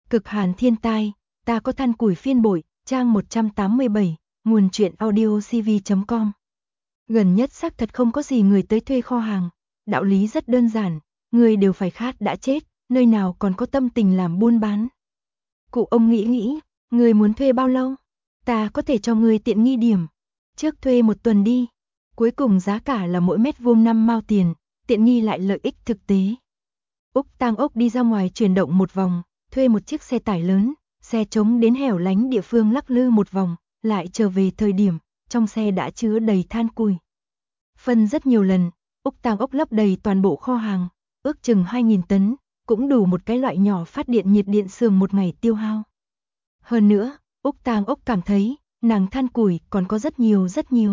Cực hàn thiên tai, ta có than củi phiên bội, trang 187, nguồn truyện audio cv.com. Gần nhất xác thật không có gì người tới thuê kho hàng, đạo lý rất đơn giản, người đều phải khát đã chết, nơi nào còn có tâm tình làm buôn bán. Cụ ông nghĩ, người muốn thuê bao lâu? Ta có thể cho người tiện nghi điểm, trước thuê 1 tuần đi. Cuối cùng giá cả là mỗi mét vuông 5 mao tiền, tiện nghi lại lợi ích thực tế. Úc Tang Ốc đi ra ngoài chuyển động một vòng, thuê một chiếc xe tải lớn, xe trống đến hẻo lánh địa phương lắc lư một vòng, lại trở về thời điểm, trong xe đã chứa đầy than củi. Phân rất nhiều lần, Úc Tang Ốc lấp đầy toàn bộ kho hàng, ước chừng 2.000 tấn, cũng đủ một cái loại nhỏ phát điện nhiệt điện xưởng một ngày tiêu hao. Hơn nữa, Úc Tang Ốc cảm thấy, nàng than củi còn có rất nhiều.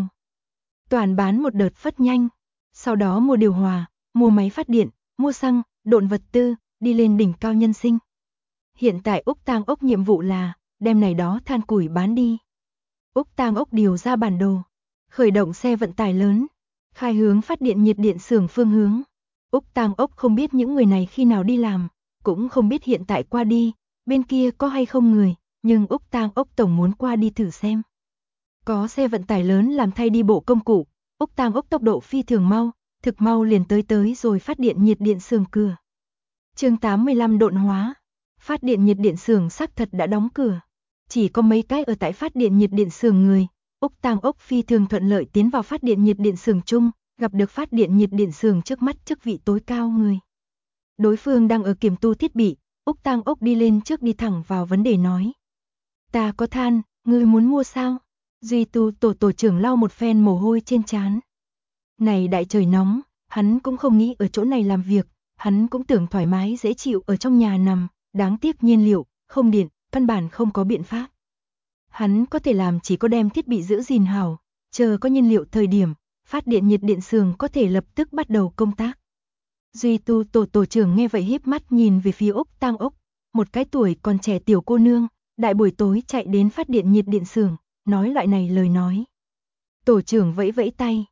Toàn bán một đợt phất nhanh, sau đó mua điều hòa, mua máy phát điện, mua xăng, độn vật tư, đi lên đỉnh cao nhân sinh. Hiện tại Úc Tang Ốc nhiệm vụ là đem này đó than củi bán đi. Úc Tang Ốc điều ra bản đồ, khởi động xe vận tải lớn, khai hướng phát điện nhiệt điện xưởng phương hướng. Úc Tang Ốc không biết những người này khi nào đi làm, cũng không biết hiện tại qua đi, bên kia có hay không người, nhưng Úc Tang Ốc tổng muốn qua đi thử xem. Có xe vận tải lớn làm thay đi bộ công cụ, Úc Tang Ốc tốc độ phi thường mau, thực mau liền tới rồi phát điện nhiệt điện xưởng cửa. Chương 85 độn hóa. Phát điện nhiệt điện xưởng xác thật đã đóng cửa. Chỉ có mấy cái ở tại phát điện nhiệt điện xưởng người, Úc Tang Ốc phi thường thuận lợi tiến vào phát điện nhiệt điện xưởng chung, gặp được phát điện nhiệt điện xưởng trước mắt chức vị tối cao người. Đối phương đang ở kiểm tu thiết bị, Úc Tang Ốc đi lên trước đi thẳng vào vấn đề nói. Ta có than, ngươi muốn mua sao? Duy Tu tổ trưởng lau một phen mồ hôi trên trán. Này đại trời nóng, hắn cũng không nghĩ ở chỗ này làm việc, hắn cũng tưởng thoải mái dễ chịu ở trong nhà nằm, đáng tiếc nhiên liệu, không điện, căn bản không có biện pháp. Hắn có thể làm chỉ có đem thiết bị giữ gìn hảo, chờ có nhiên liệu thời điểm, phát điện nhiệt điện xưởng có thể lập tức bắt đầu công tác. Duy Tu tổ trưởng nghe vậy híp mắt nhìn về phía Úc Tang Ốc, một cái tuổi còn trẻ tiểu cô nương, đại buổi tối chạy đến phát điện nhiệt điện xưởng, nói loại này lời nói. Tổ trưởng vẫy vẫy tay,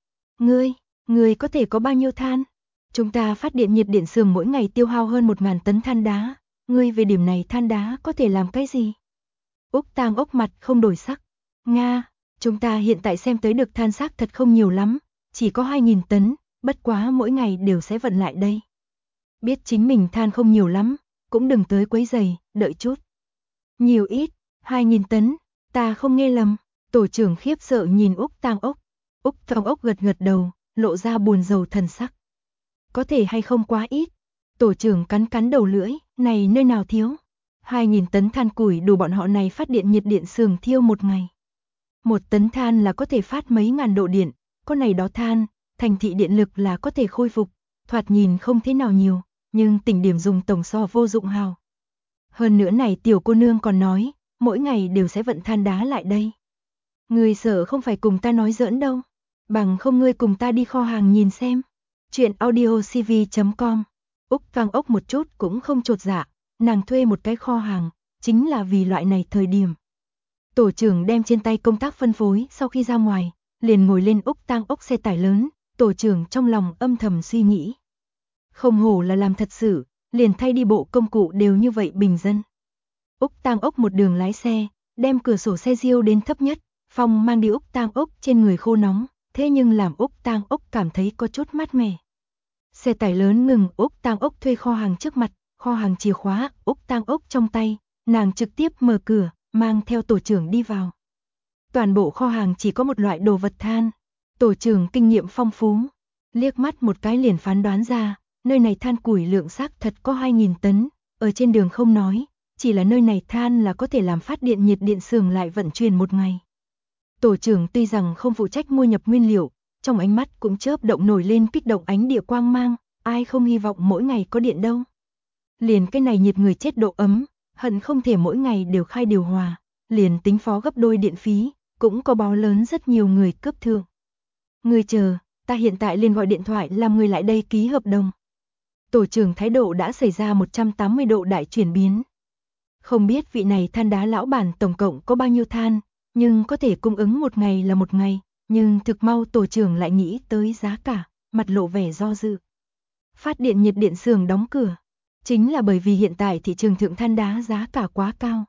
ngươi có thể có bao nhiêu than? Chúng ta phát điện nhiệt điện xưởng mỗi ngày tiêu hao hơn 1.000 tấn than đá, ngươi về điểm này than đá có thể làm cái gì? Úc Tang Ốc mặt không đổi sắc, Nga, chúng ta hiện tại xem tới được than xác thật không nhiều lắm, chỉ có 2.000 tấn, bất quá mỗi ngày đều sẽ vận lại đây. Biết chính mình than không nhiều lắm, cũng đừng tới quấy rầy, đợi chút. Nhiều ít, 2.000 tấn, ta không nghe lầm. Tổ trưởng khiếp sợ nhìn Úc Tang Ốc. Úc Tang Ốc gật đầu, lộ ra buồn rầu thần sắc. Có thể hay không quá ít? Tổ trưởng cắn đầu lưỡi, này nơi nào thiếu? 2.000 tấn than củi đủ bọn họ này phát điện nhiệt điện xưởng thiêu một ngày. 1 tấn than là có thể phát mấy ngàn độ điện, có này đó than, thành thị điện lực là có thể khôi phục, thoạt nhìn không thế nào nhiều, nhưng tỉnh điểm dùng tổng so vô dụng hào. Hơn nữa này tiểu cô nương còn nói, mỗi ngày đều sẽ vận than đá lại đây. Ngươi sợ không phải cùng ta nói giỡn đâu, bằng không ngươi cùng ta đi kho hàng nhìn xem. Chuyện audio cv.com. Úc Tang Ốc một chút cũng không chột dạ, nàng thuê một cái kho hàng, chính là vì loại này thời điểm. Tổ trưởng đem trên tay công tác phân phối sau khi ra ngoài, liền ngồi lên Úc Tang Ốc xe tải lớn, tổ trưởng trong lòng âm thầm suy nghĩ. Không hổ là làm thật sự, liền thay đi bộ công cụ đều như vậy bình dân. Úc Tang Ốc một đường lái xe, đem cửa sổ xe riêu đến thấp nhất, phong mang đi Úc Tang Ốc trên người khô nóng, thế nhưng làm Úc Tang Ốc cảm thấy có chút mát mẻ. Xe tải lớn ngừng Úc Tang Ốc thuê kho hàng trước mặt, kho hàng chìa khóa Úc Tang Ốc trong tay, nàng trực tiếp mở cửa, mang theo tổ trưởng đi vào. Toàn bộ kho hàng chỉ có một loại đồ vật than, tổ trưởng kinh nghiệm phong phú, liếc mắt một cái liền phán đoán ra, nơi này than củi lượng xác thật có 2.000 tấn, ở trên đường không nói, chỉ là nơi này than là có thể làm phát điện nhiệt điện xưởng lại vận chuyển một ngày. Tổ trưởng tuy rằng không phụ trách mua nhập nguyên liệu, trong ánh mắt cũng chớp động nổi lên kích động ánh địa quang mang, ai không hy vọng mỗi ngày có điện đâu. Liền cái này nhiệt người chết độ ấm, hận không thể mỗi ngày đều khai điều hòa, liền tính phó gấp đôi điện phí, cũng có báo lớn rất nhiều người cấp thượng. Người chờ, ta hiện tại liền gọi điện thoại làm người lại đây ký hợp đồng. Tổ trưởng thái độ đã xảy ra 180 độ đại chuyển biến. Không biết vị này than đá lão bản tổng cộng có bao nhiêu than, nhưng có thể cung ứng một ngày là một ngày, nhưng thực mau tổ trưởng lại nghĩ tới giá cả, mặt lộ vẻ do dự. Phát điện nhiệt điện xưởng đóng cửa. Chính là bởi vì hiện tại thị trường thượng than đá giá cả quá cao.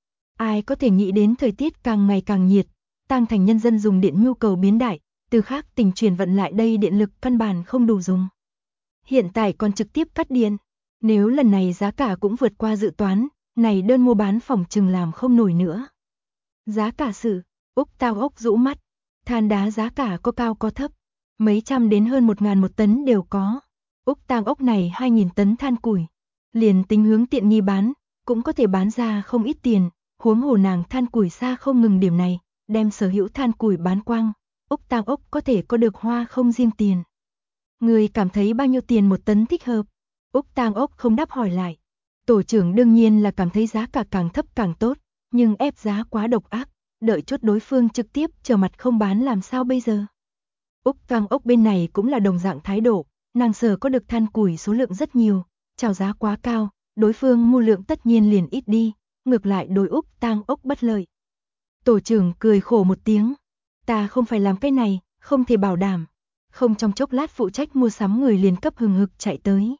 Ai có thể nghĩ đến thời tiết càng ngày càng nhiệt, Tang Thành nhân dân dùng điện nhu cầu biến đại, từ khác tỉnh truyền vận lại đây điện lực căn bản không đủ dùng. Hiện tại còn trực tiếp cắt điện, nếu lần này giá cả cũng vượt qua dự toán, này đơn mua bán phòng chừng làm không nổi nữa. Giá cả sự, Úc Tao Ốc rũ mắt, than đá giá cả có cao có thấp, mấy trăm đến hơn 1.000 một tấn đều có. Úc Tang Ốc này 2.000 tấn than củi, liền tính hướng tiện nghi bán, cũng có thể bán ra không ít tiền, huống hồ nàng than củi xa không ngừng điểm này, đem sở hữu than củi bán quang, Úc Tang Ốc có thể có được hoa không riêng tiền. Người cảm thấy bao nhiêu tiền một tấn thích hợp? Úc Tang Ốc không đáp hỏi lại. Tổ trưởng đương nhiên là cảm thấy giá cả càng thấp càng tốt, nhưng ép giá quá độc ác, đợi chốt đối phương trực tiếp trở mặt không bán làm sao bây giờ? Úc Tang Ốc bên này cũng là đồng dạng thái độ, nàng sở có được than củi số lượng rất nhiều, chào giá quá cao, đối phương mua lượng tất nhiên liền ít đi, ngược lại đối Úc Tang Ốc bất lợi. Tổ trưởng cười khổ một tiếng, ta không phải làm cái này, không thể bảo đảm. Không trong chốc lát phụ trách mua sắm người liền cấp hừng hực chạy tới.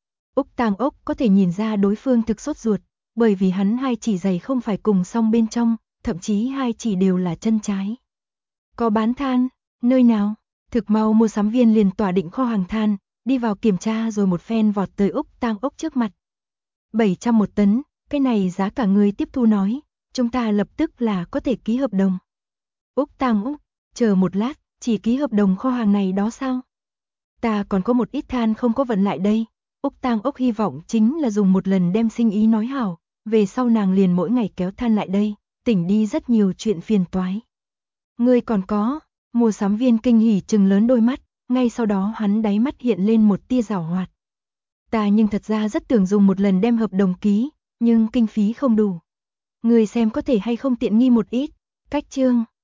Úc Tang Ốc có thể nhìn ra đối phương thực sốt ruột, bởi vì hắn hai chỉ giày không phải cùng song bên trong, thậm chí hai chỉ đều là chân trái. Có bán than, nơi nào? Thực mau mua sắm viên liền tỏa định kho hàng than, đi vào kiểm tra rồi một phen vọt tới Úc Tang Ốc trước mặt. 700 một tấn, cái này giá cả người tiếp thu nói, chúng ta lập tức là có thể ký hợp đồng. Úc Tang Ốc, chờ một lát, chỉ ký hợp đồng kho hàng này đó sao? Ta còn có một ít than không có vận lại đây. Úc Tang Ốc hy vọng chính là dùng một lần đem sinh ý nói hảo, về sau nàng liền mỗi ngày kéo than lại đây, tỉnh đi rất nhiều chuyện phiền toái. Ngươi còn có, mua sắm viên kinh hỉ trừng lớn đôi mắt, ngay sau đó hắn đáy mắt hiện lên một tia giảo hoạt. Ta nhưng thật ra rất tưởng dùng một lần đem hợp đồng ký, nhưng kinh phí không đủ. Ngươi xem có thể hay không tiện nghi một ít, cách chương.